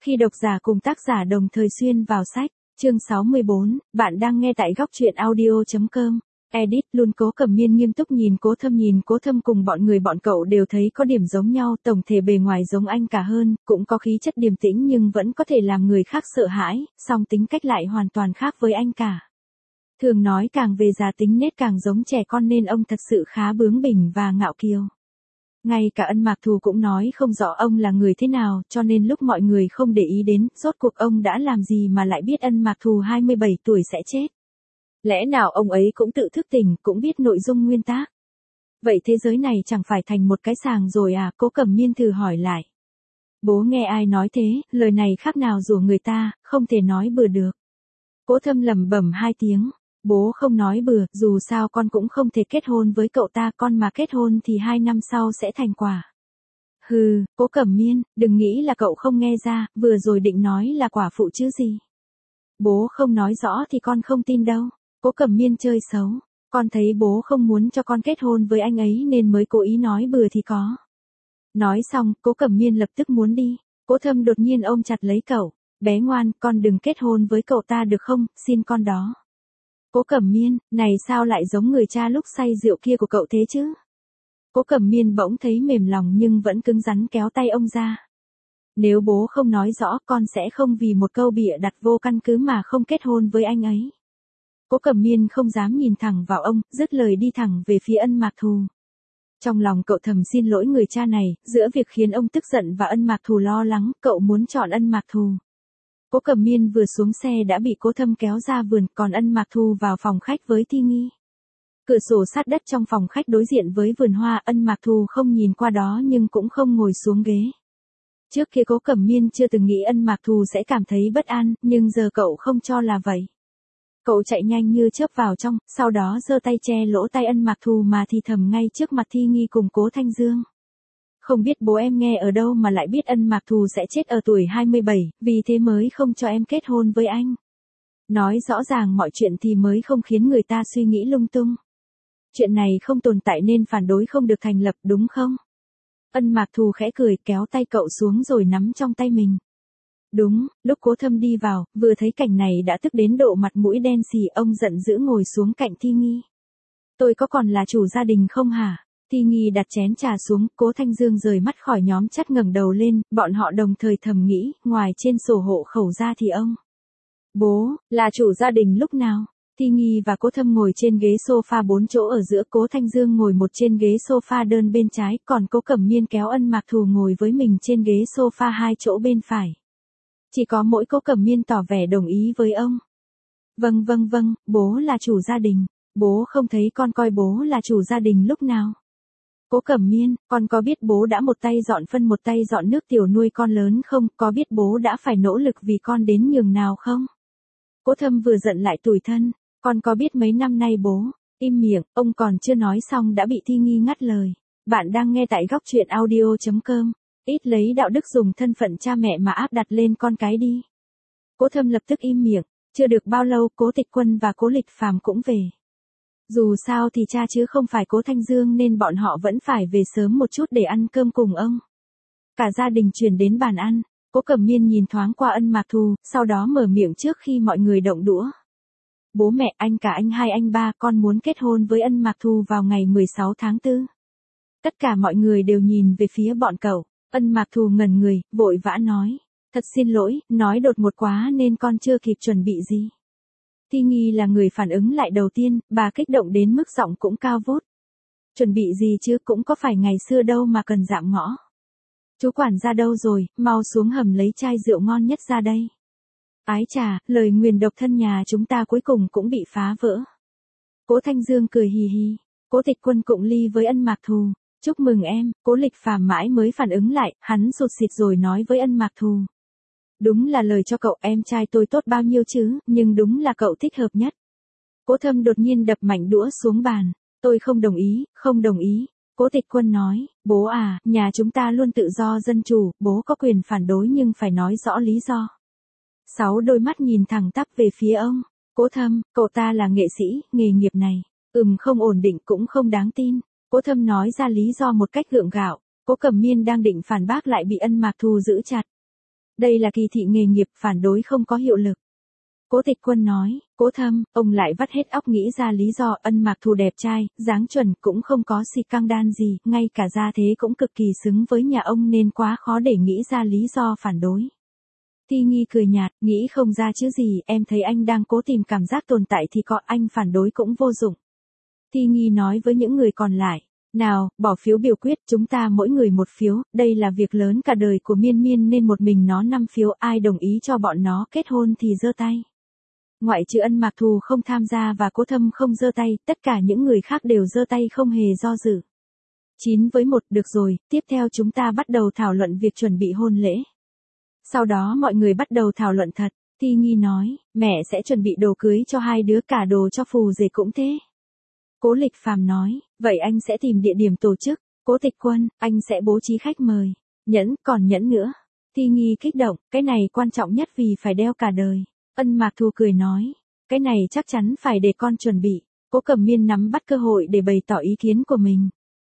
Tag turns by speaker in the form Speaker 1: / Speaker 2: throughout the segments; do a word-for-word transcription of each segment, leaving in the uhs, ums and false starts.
Speaker 1: Khi độc giả cùng tác giả đồng thời xuyên vào sách, chương sáu mươi bốn, bạn đang nghe tại góc truyện audio chấm com. Edit luôn. Cố Cẩm Miên nghiêm túc nhìn Cố Thâm nhìn Cố Thâm cùng bọn người bọn cậu đều thấy có điểm giống nhau, tổng thể bề ngoài giống anh cả hơn, cũng có khí chất điềm tĩnh nhưng vẫn có thể làm người khác sợ hãi, song tính cách lại hoàn toàn khác với anh cả. Thường nói càng về già tính nết càng giống trẻ con nên ông thật sự khá bướng bỉnh và ngạo kiêu. Ngay cả Ân Mạc Thù cũng nói không rõ ông là người thế nào, cho nên lúc mọi người không để ý đến, rốt cuộc ông đã làm gì mà lại biết Ân Mạc Thù hai mươi bảy tuổi sẽ chết. Lẽ nào ông ấy cũng tự thức tỉnh, cũng biết nội dung nguyên tác. Vậy thế giới này chẳng phải thành một cái sàng rồi à? Cố Cẩm Miên thử hỏi lại. Bố nghe ai nói thế, lời này khác nào rủa người ta, không thể nói bừa được. Cố Thâm lẩm bẩm hai tiếng. Bố không nói bừa, dù sao con cũng không thể kết hôn với cậu ta, con mà kết hôn thì hai năm sau sẽ thành quả. Hừ, Cố Cẩm Miên, đừng nghĩ là cậu không nghe ra, vừa rồi định nói là quả phụ chứ gì. Bố không nói rõ thì con không tin đâu. Cố Cẩm Miên chơi xấu, con thấy bố không muốn cho con kết hôn với anh ấy nên mới cố ý nói bừa thì có. Nói xong, Cố Cẩm Miên lập tức muốn đi. Cố Thâm đột nhiên ôm chặt lấy cậu. Bé ngoan, con đừng kết hôn với cậu ta được không, xin con đó. Cố Cẩm Miên, này sao lại giống người cha lúc say rượu kia của cậu thế chứ? Cố Cẩm Miên bỗng thấy mềm lòng nhưng vẫn cứng rắn kéo tay ông ra. Nếu bố không nói rõ, con sẽ không vì một câu bịa đặt vô căn cứ mà không kết hôn với anh ấy. Cố Cẩm Miên không dám nhìn thẳng vào ông, dứt lời đi thẳng về phía Ân Mạc Thù. Trong lòng cậu thầm xin lỗi người cha này, giữa việc khiến ông tức giận và Ân Mạc Thù lo lắng, cậu muốn chọn Ân Mạc Thù. Cố Cẩm Miên vừa xuống xe đã bị Cố Thâm kéo ra vườn, còn Ân Mạc Thù vào phòng khách với Thi Nghi. Cửa sổ sát đất trong phòng khách đối diện với vườn hoa, Ân Mạc Thù không nhìn qua đó nhưng cũng không ngồi xuống ghế. Trước kia Cố Cẩm Miên chưa từng nghĩ Ân Mạc Thù sẽ cảm thấy bất an, nhưng giờ cậu không cho là vậy. Cậu chạy nhanh như chớp vào trong, sau đó giơ tay che lỗ tai Ân Mạc Thù mà thì thầm ngay trước mặt Thi Nghi cùng Cố Thanh Dương. Không biết bố em nghe ở đâu mà lại biết Ân Mạc Thù sẽ chết ở tuổi hai mươi bảy, vì thế mới không cho em kết hôn với anh. Nói rõ ràng mọi chuyện thì mới không khiến người ta suy nghĩ lung tung. Chuyện này không tồn tại nên phản đối không được thành lập, đúng không? Ân Mạc Thù khẽ cười, kéo tay cậu xuống rồi nắm trong tay mình. Đúng, lúc Cố Thâm đi vào, vừa thấy cảnh này đã tức đến độ mặt mũi đen xì, ông giận dữ ngồi xuống cạnh Thi Nghi. Tôi có còn là chủ gia đình không hả? Thi Nghi đặt chén trà xuống, Cố Thanh Dương rời mắt khỏi nhóm chắt ngẩng đầu lên, bọn họ đồng thời thầm nghĩ, ngoài trên sổ hộ khẩu ra thì ông. Bố, là chủ gia đình lúc nào? Thi Nghi và Cố Thâm ngồi trên ghế sofa bốn chỗ ở giữa, Cố Thanh Dương ngồi một trên ghế sofa đơn bên trái, còn Cố Cẩm Miên kéo Ân Mạc Thù ngồi với mình trên ghế sofa hai chỗ bên phải. Chỉ có mỗi Cố Cẩm Miên tỏ vẻ đồng ý với ông. Vâng vâng vâng, bố là chủ gia đình. Bố không thấy con coi bố là chủ gia đình lúc nào. Cố Cẩm Miên, con có biết bố đã một tay dọn phân một tay dọn nước tiểu nuôi con lớn không? Có biết bố đã phải nỗ lực vì con đến nhường nào không? Cố Thâm vừa giận lại tủi thân. Con có biết mấy năm nay bố. Im miệng, ông còn chưa nói xong đã bị Thi Nghi ngắt lời. Bạn đang nghe tại góc truyện audio chấm com. Ít lấy đạo đức dùng thân phận cha mẹ mà áp đặt lên con cái đi. Cố Thâm lập tức im miệng. Chưa được bao lâu Cố Tịch Quân và Cố Lịch Phàm cũng về. Dù sao thì cha chứ không phải Cố Thanh Dương nên bọn họ vẫn phải về sớm một chút để ăn cơm cùng ông. Cả gia đình chuyển đến bàn ăn. Cố Cẩm Miên nhìn thoáng qua Ân Mạc Thù, sau đó mở miệng trước khi mọi người động đũa. Bố mẹ, anh cả anh hai anh ba, con muốn kết hôn với Ân Mạc Thù vào ngày mười sáu tháng tư. Tất cả mọi người đều nhìn về phía bọn cậu. Ân Mạc Thù ngẩn người, vội vã nói. Thật xin lỗi, nói đột ngột quá nên con chưa kịp chuẩn bị gì. Thi Nghi là người phản ứng lại đầu tiên, bà kích động đến mức giọng cũng cao vút. Chuẩn bị gì chứ, cũng có phải ngày xưa đâu mà cần dạm ngõ. Chú quản gia đâu rồi, mau xuống hầm lấy chai rượu ngon nhất ra đây. Ái chà, lời nguyền độc thân nhà chúng ta cuối cùng cũng bị phá vỡ. Cố Thanh Dương cười hì hì. Cố Tịch Quân cụng ly với Ân Mạc Thù. Chúc mừng em. Cố Lịch Phàm mãi mới phản ứng lại, hắn sụt sịt rồi nói với Ân Mạc Thù. Đúng là lời cho cậu, em trai tôi tốt bao nhiêu chứ, nhưng đúng là cậu thích hợp nhất. Cố Thâm đột nhiên đập mạnh đũa xuống bàn. Tôi không đồng ý, không đồng ý. Cố Tịch Quân nói, bố à, nhà chúng ta luôn tự do dân chủ, bố có quyền phản đối nhưng phải nói rõ lý do. Sáu đôi mắt nhìn thẳng tắp về phía ông. Cố Thâm, cậu ta là nghệ sĩ, nghề nghiệp này, ừm không ổn định cũng không đáng tin. Cố Thâm nói ra lý do một cách gượng gạo. Cố Cẩm Miên đang định phản bác lại bị Ân Mạc Thù giữ chặt. Đây là kỳ thị nghề nghiệp, phản đối không có hiệu lực. Cố Tịch Quân nói, Cố Thâm, ông lại vắt hết óc nghĩ ra lý do. Ân Mạc Thù đẹp trai, dáng chuẩn, cũng không có xì căng đan gì, ngay cả gia thế cũng cực kỳ xứng với nhà ông nên quá khó để nghĩ ra lý do phản đối. Thi Nghi cười nhạt, nghĩ không ra chứ gì, em thấy anh đang cố tìm cảm giác tồn tại thì có, anh phản đối cũng vô dụng. Thi Nghi nói với những người còn lại, nào, bỏ phiếu biểu quyết, chúng ta mỗi người một phiếu, đây là việc lớn cả đời của Miên Miên nên một mình nó năm phiếu, ai đồng ý cho bọn nó kết hôn thì giơ tay. Ngoại trừ Ân Mạc Thù không tham gia và Cố Thâm không giơ tay, tất cả những người khác đều giơ tay không hề do dự. chín với một, được rồi, tiếp theo chúng ta bắt đầu thảo luận việc chuẩn bị hôn lễ. Sau đó mọi người bắt đầu thảo luận thật. Thi Nghi nói, mẹ sẽ chuẩn bị đồ cưới cho hai đứa, cả đồ cho phù rể cũng thế. Cố Lịch Phàm nói, vậy anh sẽ tìm địa điểm tổ chức. Cố Tịch Quân, anh sẽ bố trí khách mời. Nhẫn, còn nhẫn nữa. Thi Nghi kích động, cái này quan trọng nhất vì phải đeo cả đời. Ân Mạc Thù cười nói, cái này chắc chắn phải để con chuẩn bị. Cố Cẩm Miên nắm bắt cơ hội để bày tỏ ý kiến của mình.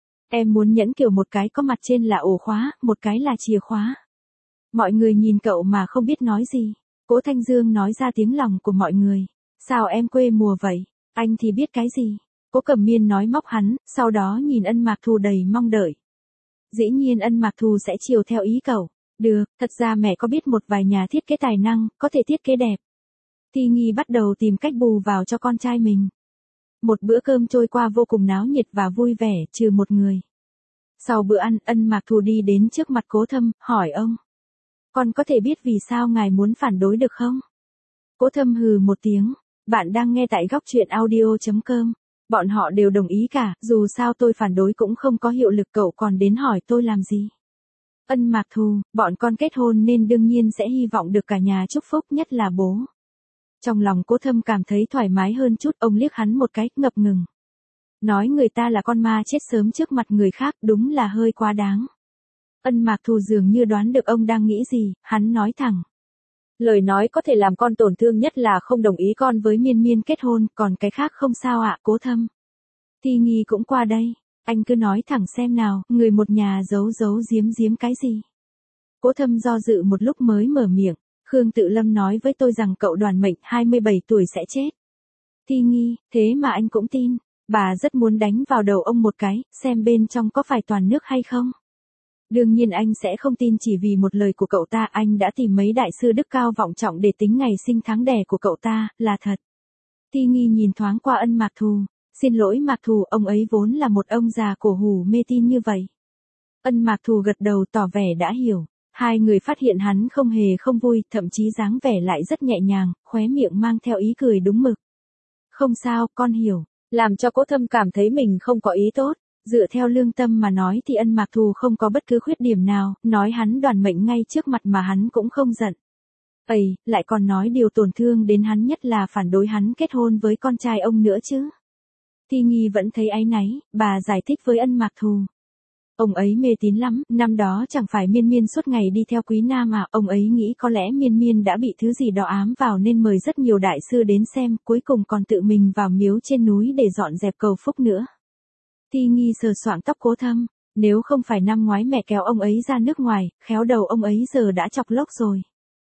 Speaker 1: Em muốn nhẫn kiểu một cái có mặt trên là ổ khóa, một cái là chìa khóa. Mọi người nhìn cậu mà không biết nói gì. Cố Thanh Dương nói ra tiếng lòng của mọi người. Sao em quê mùa vậy? Anh thì biết cái gì? Cố Cẩm Miên nói móc hắn, sau đó nhìn Ân Mạc Thù đầy mong đợi. Dĩ nhiên Ân Mạc Thù sẽ chiều theo ý cậu. Được, thật ra mẹ có biết một vài nhà thiết kế tài năng, có thể thiết kế đẹp. Thi Nghi bắt đầu tìm cách bù vào cho con trai mình. Một bữa cơm trôi qua vô cùng náo nhiệt và vui vẻ, trừ một người. Sau bữa ăn, Ân Mạc Thù đi đến trước mặt Cố Thâm, hỏi ông. Con có thể biết vì sao ngài muốn phản đối được không? Cố Thâm hừ một tiếng. Bạn đang nghe tại góc truyện audio chấm com. Bọn họ đều đồng ý cả, dù sao tôi phản đối cũng không có hiệu lực, cậu còn đến hỏi tôi làm gì? Ân Mạc Thù, bọn con kết hôn nên đương nhiên sẽ hy vọng được cả nhà chúc phúc, nhất là bố. Trong lòng Cố Thâm cảm thấy thoải mái hơn chút, ông liếc hắn một cái, ngập ngừng. Nói người ta là con ma chết sớm trước mặt người khác, đúng là hơi quá đáng. Ân Mạc Thù dường như đoán được ông đang nghĩ gì, hắn nói thẳng. Lời nói có thể làm con tổn thương nhất là không đồng ý con với Miên Miên kết hôn, còn cái khác không sao ạ. Cố Thâm. Thi Nghi cũng qua đây, anh cứ nói thẳng xem nào, người một nhà giấu giấu giếm giếm cái gì. Cố Thâm do dự một lúc mới mở miệng, Khương Tự Lâm nói với tôi rằng cậu Đoàn Mệnh hai mươi bảy tuổi sẽ chết. Thi Nghi, thế mà anh cũng tin, bà rất muốn đánh vào đầu ông một cái, xem bên trong có phải toàn nước hay không. Đương nhiên anh sẽ không tin chỉ vì một lời của cậu ta, anh đã tìm mấy đại sư đức cao vọng trọng để tính ngày sinh tháng đẻ của cậu ta, là thật. Thi Nghi nhìn thoáng qua Ân Mạc Thù, xin lỗi Mạc Thù, ông ấy vốn là một ông già cổ hủ mê tin như vậy. Ân Mạc Thù gật đầu tỏ vẻ đã hiểu, hai người phát hiện hắn không hề không vui, thậm chí dáng vẻ lại rất nhẹ nhàng, khóe miệng mang theo ý cười đúng mực. Không sao, con hiểu, làm cho Cố Thâm cảm thấy mình không có ý tốt. Dựa theo lương tâm mà nói thì Ân Mạc Thù không có bất cứ khuyết điểm nào, nói hắn Đoàn Mệnh ngay trước mặt mà hắn cũng không giận. Ây, lại còn nói điều tổn thương đến hắn nhất là phản đối hắn kết hôn với con trai ông nữa chứ. Thi Nghi vẫn thấy áy náy, bà giải thích với Ân Mạc Thù. Ông ấy mê tín lắm, năm đó chẳng phải Miên Miên suốt ngày đi theo Quý Nam à, ông ấy nghĩ có lẽ Miên Miên đã bị thứ gì đó ám vào nên mời rất nhiều đại sư đến xem, cuối cùng còn tự mình vào miếu trên núi để dọn dẹp cầu phúc nữa. Thi Nghi sờ soạng tóc Cố Thâm, nếu không phải năm ngoái mẹ kéo ông ấy ra nước ngoài, khéo đầu ông ấy giờ đã chọc lốc rồi.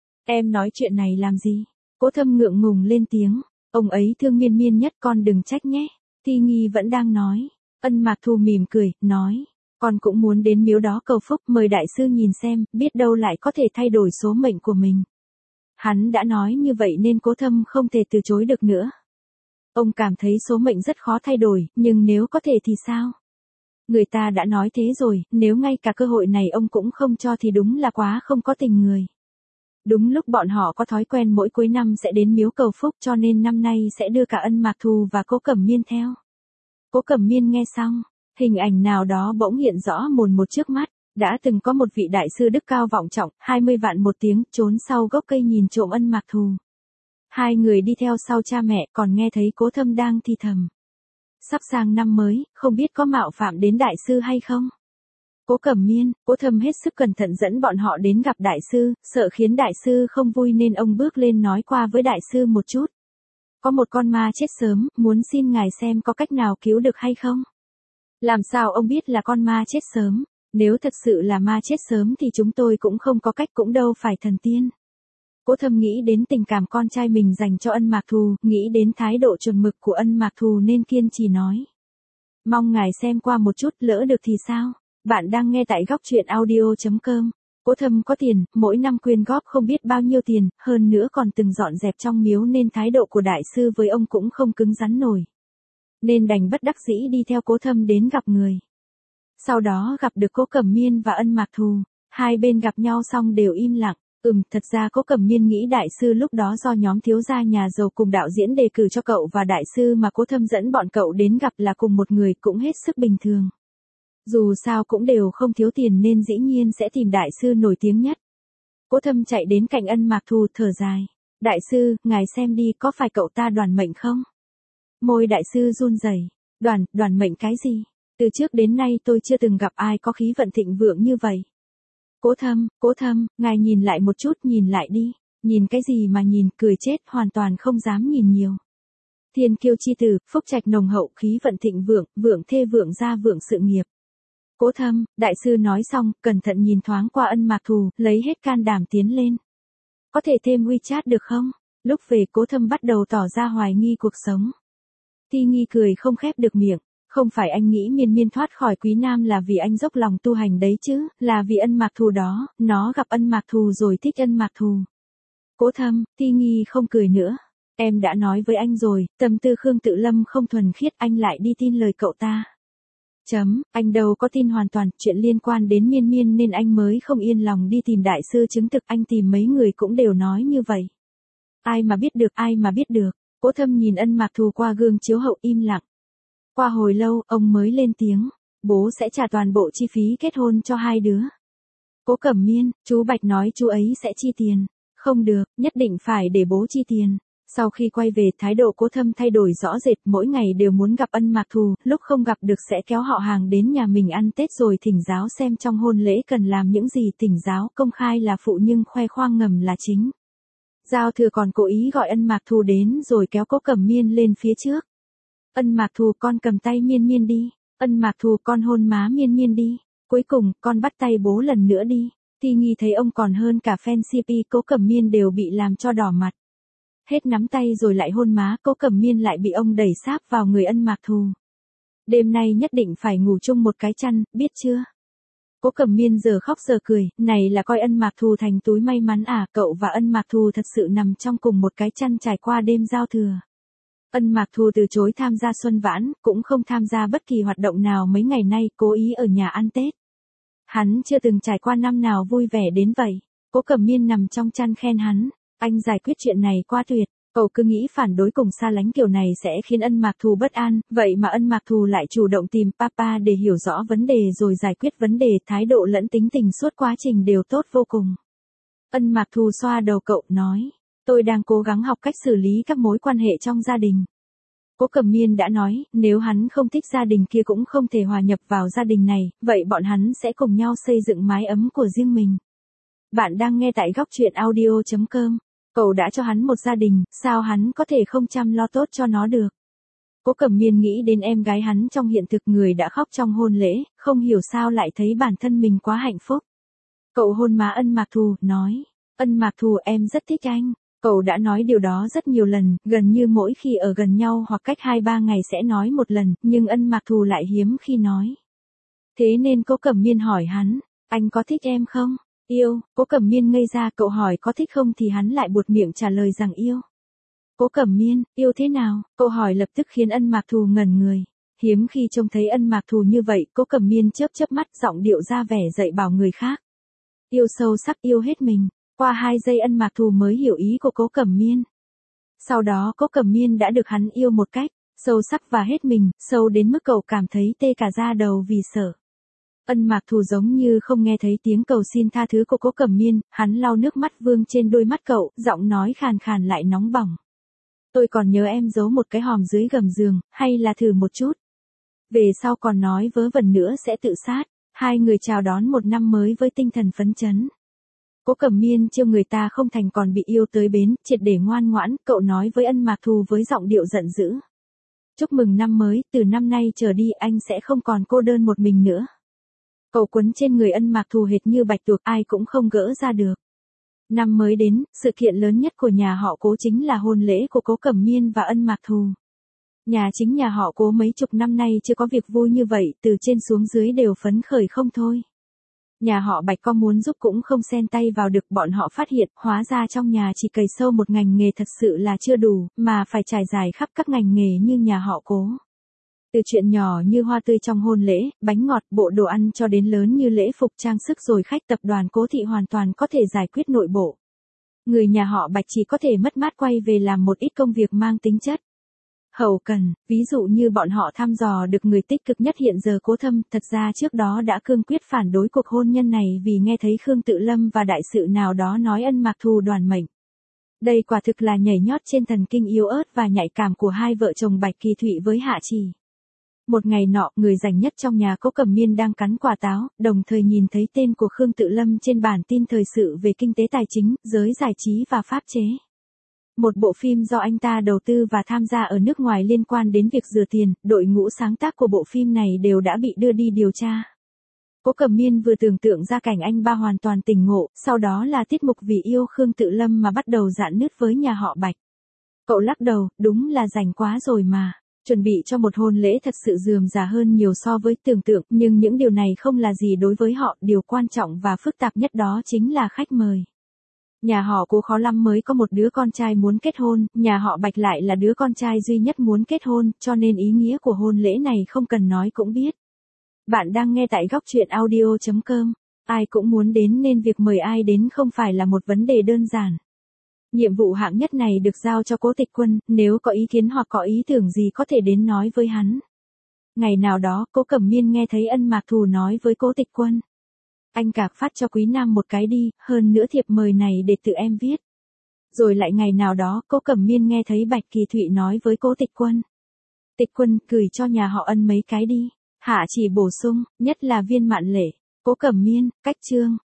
Speaker 1: Em nói chuyện này làm gì? Cố Thâm ngượng ngùng lên tiếng, ông ấy thương Miên Miên nhất, con đừng trách nhé. Thi Nghi vẫn đang nói, Ân Mạc Thù mỉm cười, nói, con cũng muốn đến miếu đó cầu phúc, mời đại sư nhìn xem, biết đâu lại có thể thay đổi số mệnh của mình. Hắn đã nói như vậy nên Cố Thâm không thể từ chối được nữa. Ông cảm thấy số mệnh rất khó thay đổi, nhưng nếu có thể thì sao? Người ta đã nói thế rồi, nếu ngay cả cơ hội này ông cũng không cho thì đúng là quá không có tình người. Đúng lúc bọn họ có thói quen mỗi cuối năm sẽ đến miếu cầu phúc cho nên năm nay sẽ đưa cả Ân Mạc Thù và Cố Cẩm Miên theo. Cố Cẩm Miên nghe xong, hình ảnh nào đó bỗng hiện rõ mồn một trước mắt, đã từng có một vị đại sư đức cao vọng trọng, hai mươi vạn một tiếng, trốn sau gốc cây nhìn trộm Ân Mạc Thù. Hai người đi theo sau cha mẹ, còn nghe thấy Cố Thâm đang thì thầm. Sắp sang năm mới, không biết có mạo phạm đến đại sư hay không? Cố Cẩm Miên, Cố Thâm hết sức cẩn thận dẫn bọn họ đến gặp đại sư, sợ khiến đại sư không vui nên ông bước lên nói qua với đại sư một chút. Có một con ma chết sớm, muốn xin ngài xem có cách nào cứu được hay không? Làm sao ông biết là con ma chết sớm? Nếu thật sự là ma chết sớm thì chúng tôi cũng không có cách, cũng đâu phải thần tiên. Cố Thâm nghĩ đến tình cảm con trai mình dành cho Ân Mạc Thù, nghĩ đến thái độ chuẩn mực của Ân Mạc Thù nên kiên trì nói. Mong ngài xem qua một chút, lỡ được thì sao? Bạn đang nghe tại góc truyện audio.com. Cố Thâm có tiền, mỗi năm quyên góp không biết bao nhiêu tiền, hơn nữa còn từng dọn dẹp trong miếu nên thái độ của đại sư với ông cũng không cứng rắn nổi. Nên đành bất đắc dĩ đi theo Cố Thâm đến gặp người. Sau đó gặp được Cố Cẩm Miên và Ân Mạc Thù, hai bên gặp nhau xong đều im lặng. Ừm, thật ra Cố Cẩm Miên nghĩ đại sư lúc đó do nhóm thiếu gia nhà giàu cùng đạo diễn đề cử cho cậu và đại sư mà Cố Thâm dẫn bọn cậu đến gặp là cùng một người, cũng hết sức bình thường. Dù sao cũng đều không thiếu tiền nên dĩ nhiên sẽ tìm đại sư nổi tiếng nhất. Cố Thâm chạy đến cạnh Ân Mạc Thù thở dài. Đại sư, ngài xem đi, có phải cậu ta đoản mệnh không? Môi đại sư run rẩy. Đoản, đoản mệnh cái gì? Từ trước đến nay tôi chưa từng gặp ai có khí vận thịnh vượng như vậy. Cố Thâm, Cố Thâm, ngài nhìn lại một chút, nhìn lại đi. Nhìn cái gì mà nhìn, cười chết, hoàn toàn không dám nhìn nhiều. Thiên kiêu chi tử, phúc trạch nồng hậu, khí vận thịnh vượng, vượng thê vượng gia vượng sự nghiệp. Cố Thâm, đại sư nói xong, cẩn thận nhìn thoáng qua Ân Mạc Thù, lấy hết can đảm tiến lên. Có thể thêm WeChat được không? Lúc về Cố Thâm bắt đầu tỏ ra hoài nghi cuộc sống. Thi Nghi cười không khép được miệng. Không phải anh nghĩ Miên Miên thoát khỏi Quý Nam là vì anh dốc lòng tu hành đấy chứ, là vì Ân Mạc Thù đó, nó gặp Ân Mạc Thù rồi thích Ân Mạc Thù. Cố Thâm, Thi Nghi không cười nữa. Em đã nói với anh rồi, tâm tư Khương Tự Lâm không thuần khiết, anh lại đi tin lời cậu ta. Chấm, anh đâu có tin hoàn toàn, chuyện liên quan đến Miên Miên nên anh mới không yên lòng đi tìm đại sư chứng thực, anh tìm mấy người cũng đều nói như vậy. Ai mà biết được, ai mà biết được. Cố Thâm nhìn Ân Mạc Thù qua gương chiếu hậu im lặng. Qua hồi lâu, ông mới lên tiếng, bố sẽ trả toàn bộ chi phí kết hôn cho hai đứa. Cố Cẩm Miên, chú Bạch nói chú ấy sẽ chi tiền. Không được, nhất định phải để bố chi tiền. Sau khi quay về, thái độ Cố Thâm thay đổi rõ rệt, mỗi ngày đều muốn gặp Ân Mạc Thù, lúc không gặp được sẽ kéo họ hàng đến nhà mình ăn Tết rồi thỉnh giáo xem trong hôn lễ cần làm những gì, thỉnh giáo công khai là phụ nhưng khoe khoang ngầm là chính. Giao Thừa còn cố ý gọi Ân Mạc Thù đến rồi kéo Cố Cẩm Miên lên phía trước. Ân Mạc Thù, con cầm tay Miên Miên đi. Ân Mạc Thù, con hôn má Miên Miên đi. Cuối cùng, con bắt tay bố lần nữa đi. Thi Nghi thấy ông còn hơn cả fan xê pê, Cố Cẩm Miên đều bị làm cho đỏ mặt. Hết nắm tay rồi lại hôn má, Cố Cẩm Miên lại bị ông đẩy sáp vào người Ân Mạc Thù. Đêm nay nhất định phải ngủ chung một cái chăn, biết chưa? Cố Cẩm Miên giờ khóc giờ cười, này là coi Ân Mạc Thù thành túi may mắn à, cậu và Ân Mạc Thù thật sự nằm trong cùng một cái chăn trải qua đêm giao thừa. Ân Mạc Thù từ chối tham gia xuân vãn, cũng không tham gia bất kỳ hoạt động nào mấy ngày nay, cố ý ở nhà ăn Tết. Hắn chưa từng trải qua năm nào vui vẻ đến vậy. Cố Cẩm Miên nằm trong chăn khen hắn, anh giải quyết chuyện này quá tuyệt, cậu cứ nghĩ phản đối cùng xa lánh kiểu này sẽ khiến Ân Mạc Thù bất an, vậy mà Ân Mạc Thù lại chủ động tìm papa để hiểu rõ vấn đề rồi giải quyết vấn đề, thái độ lẫn tính tình suốt quá trình đều tốt vô cùng. Ân Mạc Thù xoa đầu cậu, nói. Tôi đang cố gắng học cách xử lý các mối quan hệ trong gia đình. Cố Cẩm Miên đã nói, nếu hắn không thích gia đình kia cũng không thể hòa nhập vào gia đình này, vậy bọn hắn sẽ cùng nhau xây dựng mái ấm của riêng mình. Bạn đang nghe tại góc truyện audio.com. Cậu đã cho hắn một gia đình, sao hắn có thể không chăm lo tốt cho nó được? Cố Cẩm Miên nghĩ đến em gái hắn trong hiện thực, người đã khóc trong hôn lễ, không hiểu sao lại thấy bản thân mình quá hạnh phúc. Cậu hôn má Ân Mạc Thù, nói. Ân Mạc Thù, em rất thích anh. Cậu đã nói điều đó rất nhiều lần, gần như mỗi khi ở gần nhau hoặc cách hai ba ngày sẽ nói một lần, nhưng Ân Mạc Thù lại hiếm khi nói. Thế nên Cố Cẩm Miên hỏi hắn, anh có thích em không? Yêu. Cố Cẩm Miên ngây ra, cậu hỏi có thích không thì hắn lại buột miệng trả lời rằng yêu. Cố Cẩm Miên, yêu thế nào? Câu hỏi lập tức khiến Ân Mạc Thù ngẩn người. Hiếm khi trông thấy Ân Mạc Thù như vậy, Cố Cẩm Miên chớp chớp mắt, giọng điệu ra vẻ dạy bảo người khác. Yêu sâu sắc, yêu hết mình. Qua hai giây Ân Mạc Thù mới hiểu ý của Cố Cẩm Miên. Sau đó Cố Cẩm Miên đã được hắn yêu một cách sâu sắc và hết mình, sâu đến mức cậu cảm thấy tê cả da đầu vì sợ. Ân Mạc Thù giống như không nghe thấy tiếng cầu xin tha thứ của Cố Cẩm Miên, hắn lau nước mắt vương trên đôi mắt cậu, giọng nói khàn khàn lại nóng bỏng. Tôi còn nhớ em giấu một cái hòm dưới gầm giường, hay là thử một chút. Về sau còn nói vớ vẩn nữa sẽ tự sát. Hai người chào đón một năm mới với tinh thần phấn chấn. Cố Cẩm Miên trêu người ta không thành còn bị yêu tới bến, triệt để ngoan ngoãn, cậu nói với Ân Mạc Thù với giọng điệu giận dữ. Chúc mừng năm mới, từ năm nay trở đi anh sẽ không còn cô đơn một mình nữa. Cậu quấn trên người Ân Mạc Thù hệt như bạch tuộc, ai cũng không gỡ ra được. Năm mới đến, sự kiện lớn nhất của nhà họ Cố chính là hôn lễ của Cố Cẩm Miên và Ân Mạc Thù. Nhà chính nhà họ Cố mấy chục năm nay chưa có việc vui như vậy, từ trên xuống dưới đều phấn khởi không thôi. Nhà họ Bạch có muốn giúp cũng không xen tay vào được, bọn họ phát hiện, hóa ra trong nhà chỉ cày sâu một ngành nghề thật sự là chưa đủ, mà phải trải dài khắp các ngành nghề như nhà họ Cố. Từ chuyện nhỏ như hoa tươi trong hôn lễ, bánh ngọt, bộ đồ ăn cho đến lớn như lễ phục trang sức rồi khách, tập đoàn Cố Thị hoàn toàn có thể giải quyết nội bộ. Người nhà họ Bạch chỉ có thể mất mát quay về làm một ít công việc mang tính chất hậu cần, ví dụ như bọn họ thăm dò được người tích cực nhất hiện giờ Cố Thâm, thật ra trước đó đã cương quyết phản đối cuộc hôn nhân này vì nghe thấy Khương Tự Lâm và đại sự nào đó nói Ân Mạc Thù đoàn mệnh. Đây quả thực là nhảy nhót trên thần kinh yếu ớt và nhạy cảm của hai vợ chồng Bạch Kỳ Thụy với Hạ Trì. Một ngày nọ, người rảnh nhất trong nhà Cố Cẩm Miên đang cắn quả táo, đồng thời nhìn thấy tên của Khương Tự Lâm trên bản tin thời sự về kinh tế tài chính, giới giải trí và pháp chế. Một bộ phim do anh ta đầu tư và tham gia ở nước ngoài liên quan đến việc rửa tiền, đội ngũ sáng tác của bộ phim này đều đã bị đưa đi điều tra. Cố Cẩm Miên vừa tưởng tượng ra cảnh anh ba hoàn toàn tỉnh ngộ, sau đó là tiết mục vì yêu Khương Tự Lâm mà bắt đầu rạn nứt với nhà họ Bạch. Cậu lắc đầu, đúng là rảnh quá rồi mà. Chuẩn bị cho một hôn lễ thật sự rườm rà hơn nhiều so với tưởng tượng, nhưng những điều này không là gì đối với họ, điều quan trọng và phức tạp nhất đó chính là khách mời. Nhà họ Cố khó lắm mới có một đứa con trai muốn kết hôn, nhà họ Bạch lại là đứa con trai duy nhất muốn kết hôn, cho nên ý nghĩa của hôn lễ này không cần nói cũng biết. Bạn đang nghe tại góc truyện audio chấm com, ai cũng muốn đến nên việc mời ai đến không phải là một vấn đề đơn giản. Nhiệm vụ hạng nhất này được giao cho Cố Tịch Quân, nếu có ý kiến hoặc có ý tưởng gì có thể đến nói với hắn. Ngày nào đó, Cố Cẩm Miên nghe thấy Ân Mạc Thù nói với Cố Tịch Quân. Anh Cạc phát cho Quý Nam một cái đi, hơn nữa thiệp mời này để tự em viết. Rồi lại ngày nào đó, Cố Cẩm Miên nghe thấy Bạch Kỳ Thụy nói với Cố Tịch Quân. Tịch Quân, gửi cho nhà họ Ân mấy cái đi. Hạ Chỉ bổ sung, nhất là Viên Mạn Lệ. Cố Cẩm Miên, cách chương.